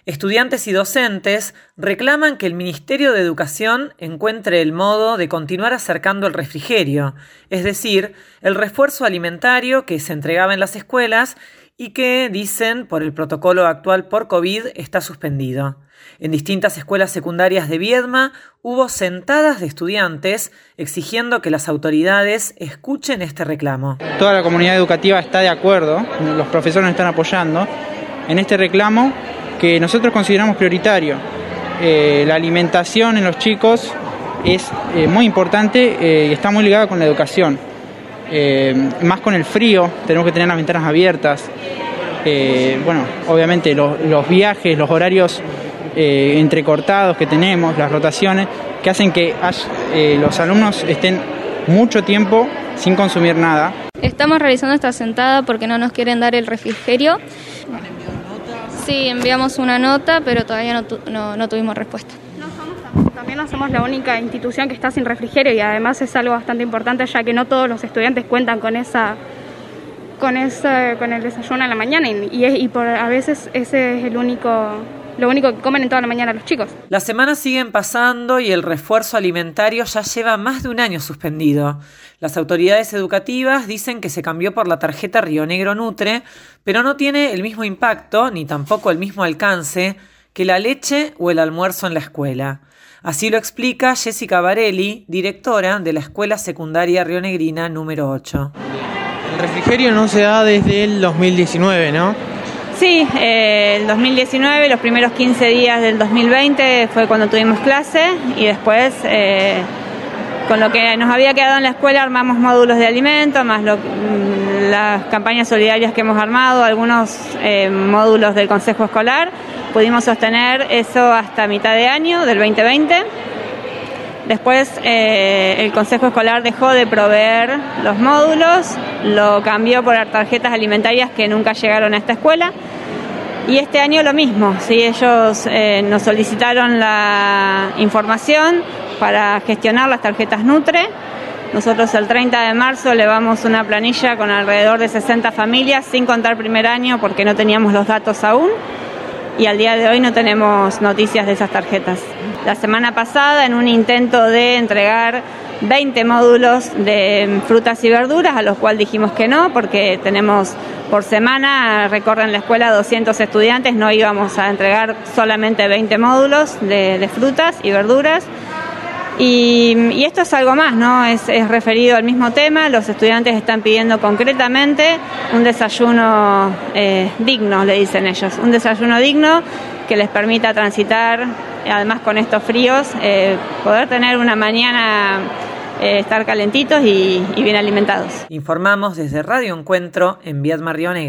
Estudiantes y docentes reclaman que el Ministerio de Educación encuentre el modo de continuar acercando el refrigerio, es decir, el refuerzo alimentario que se entregaba en las escuelas y que, dicen, por el protocolo actual por COVID, está suspendido. En distintas escuelas secundarias de Viedma hubo sentadas de estudiantes exigiendo que las autoridades escuchen este reclamo. Toda la comunidad educativa está de acuerdo, los profesores nos están apoyando en este reclamo que nosotros consideramos prioritario. La alimentación en los chicos es muy importante y está muy ligada con la educación. Más con el frío, tenemos que tener las ventanas abiertas. Obviamente los viajes, los horarios entrecortados que tenemos, las rotaciones, que hacen que los alumnos estén mucho tiempo sin consumir nada. Estamos realizando esta sentada porque no nos quieren dar el refrigerio. Sí, enviamos una nota, pero todavía no tuvimos respuesta. También no somos la única institución que está sin refrigerio y además es algo bastante importante ya que no todos los estudiantes cuentan con el desayuno a la mañana y a veces ese es lo único que comen en toda la mañana los chicos. Las semanas siguen pasando y el refuerzo alimentario ya lleva más de un año suspendido. Las autoridades educativas dicen que se cambió por la tarjeta Río Negro Nutre, pero no tiene el mismo impacto ni tampoco el mismo alcance que la leche o el almuerzo en la escuela. Así lo explica Jessica Varelli, directora de la Escuela Secundaria Rionegrina número 8. El refrigerio no se da desde el 2019, ¿no? Sí, el 2019, los primeros 15 días del 2020 fue cuando tuvimos clase y después, con lo que nos había quedado en la escuela, armamos módulos de alimento, más las campañas solidarias que hemos armado, algunos módulos del Consejo Escolar. Pudimos sostener eso hasta mitad de año del 2020. Después el Consejo Escolar dejó de proveer los módulos, lo cambió por tarjetas alimentarias que nunca llegaron a esta escuela. Y este año lo mismo, ¿sí? Ellos nos solicitaron la información para gestionar las tarjetas Nutre. Nosotros el 30 de marzo elevamos una planilla con alrededor de 60 familias, sin contar primer año porque no teníamos los datos aún. Y al día de hoy no tenemos noticias de esas tarjetas. La semana pasada, en un intento de entregar 20 módulos de frutas y verduras, a los cuales dijimos que no, porque tenemos por semana, recorren la escuela 200 estudiantes, no íbamos a entregar solamente 20 módulos de frutas y verduras. Y esto es algo más, ¿no? Es referido al mismo tema. Los estudiantes están pidiendo concretamente un desayuno digno, le dicen ellos. Un desayuno digno que les permita transitar, además con estos fríos, poder tener una mañana, estar calentitos y bien alimentados. Informamos desde Radio Encuentro en Viedma, Río Negro.